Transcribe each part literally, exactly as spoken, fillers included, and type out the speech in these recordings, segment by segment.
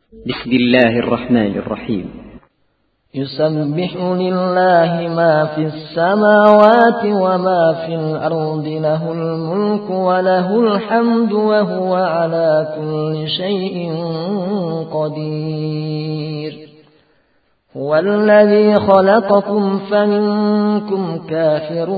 بسم الله الرحمن الرحيم. يسبح لله ما في السماوات وما في الأرض، له الملك وله الحمد وهو على كل شيء قدير. هو الذي خلقكم فمنكم كافر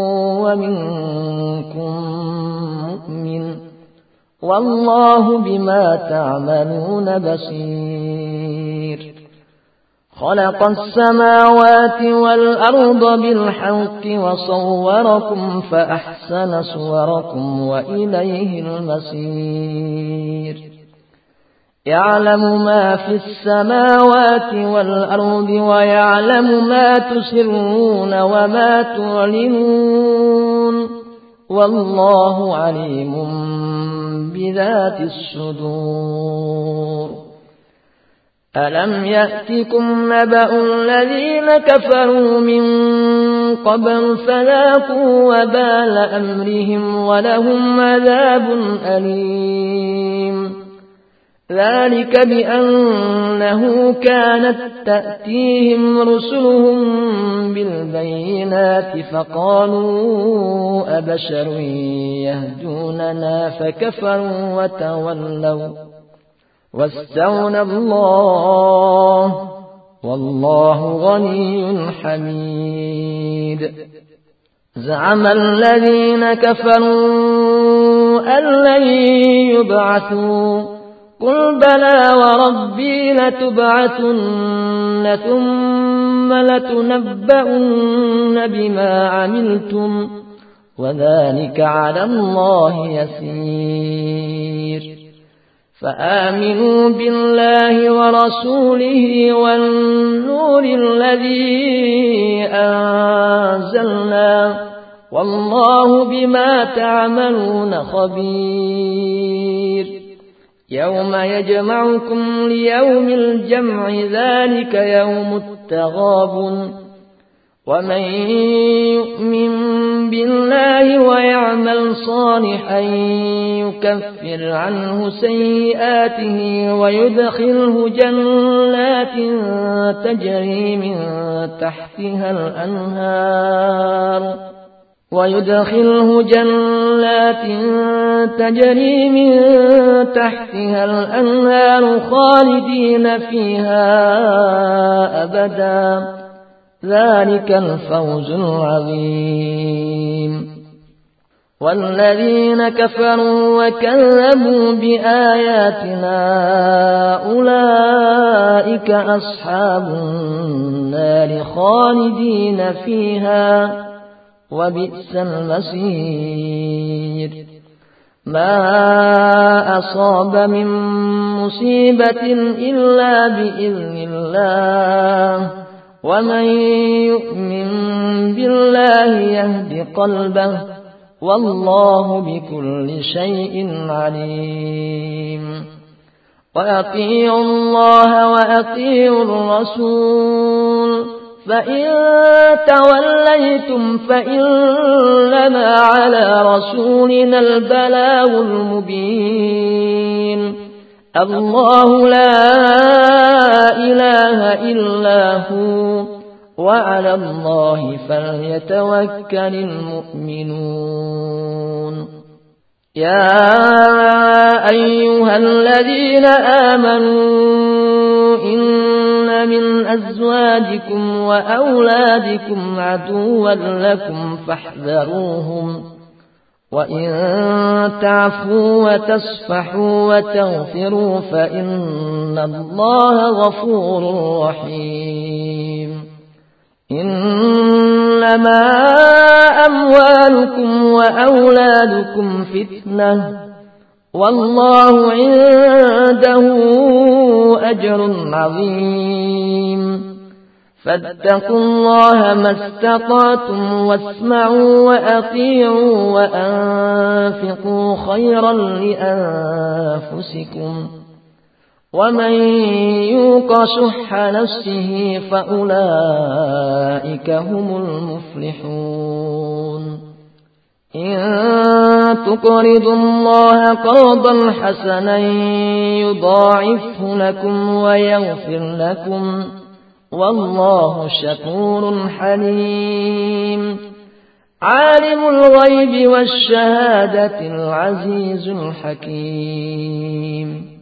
ومنكم مؤمن، والله بما تعملون بصير. خلق السماوات والأرض بالحق وصوركم فأحسن صوركم وإليه المصير. يعلم ما في السماوات والأرض ويعلم ما تسرون وما تعلنون، والله عليم بذات الصدور. ألم يأتكم نبأ الذين كفروا من قبل فذاقوا وبال أمرهم ولهم عذاب أليم. ذلك بأنه كانت تأتيهم رسلهم بالبينات فقالوا أبشر يهدوننا فكفروا وتولوا واستغنى الله والله غني حميد. زعم الذين كفروا أن لن يبعثوا، قل بلى وربي لتبعثن ثم لتنبؤن بما عملتم وذلك على الله يسير. فآمنوا بالله ورسوله والنور الذي أنزلنا، والله بما تعملون خبير. يوم يجمعكم ليوم الجمع ذلك يوم التغابن، ومن يؤمن بالله ويعمل صالحا يكفر عنه سيئاته ويدخله جنات تجري من تحتها الأنهار ويدخله جنات تجري من تحتها الأنهار خالدين فيها أبدا، ذلك الفوز العظيم. والذين كفروا وكذبوا بآياتنا أولئك أصحاب النار خالدين فيها وبئس المصير. ما أصاب من مصيبة إلا بإذن الله، ومن يؤمن بالله يهد قلبه، والله بكل شيء عليم. وأطيعوا الله وأطيعوا الرسول، فإن توليتم فإنما على رسولنا البلاغ المبين. الله لا إله إلا هو، وعلى الله فليتوكل المؤمنون. يا أيها الذين آمنوا إن من أزواجكم وأولادكم عدوا لكم فاحذروهم، وإن تعفوا وتصفحوا وتغفروا فإن الله غفور رحيم. إنما أموالكم وأولادكم فتنة، والله عنده أجر عظيم. فاتقوا الله ما استطعتم واسمعوا وأطيعوا وأنفقوا خيرا لأنفسكم، ومن يوق شح نفسه فأولئك هم المفلحون. إن تقرضوا الله قرضا حسنا يضاعفه لكم ويغفر لكم والله شكور حليم. عالم الغيب والشهادة العزيز الحكيم.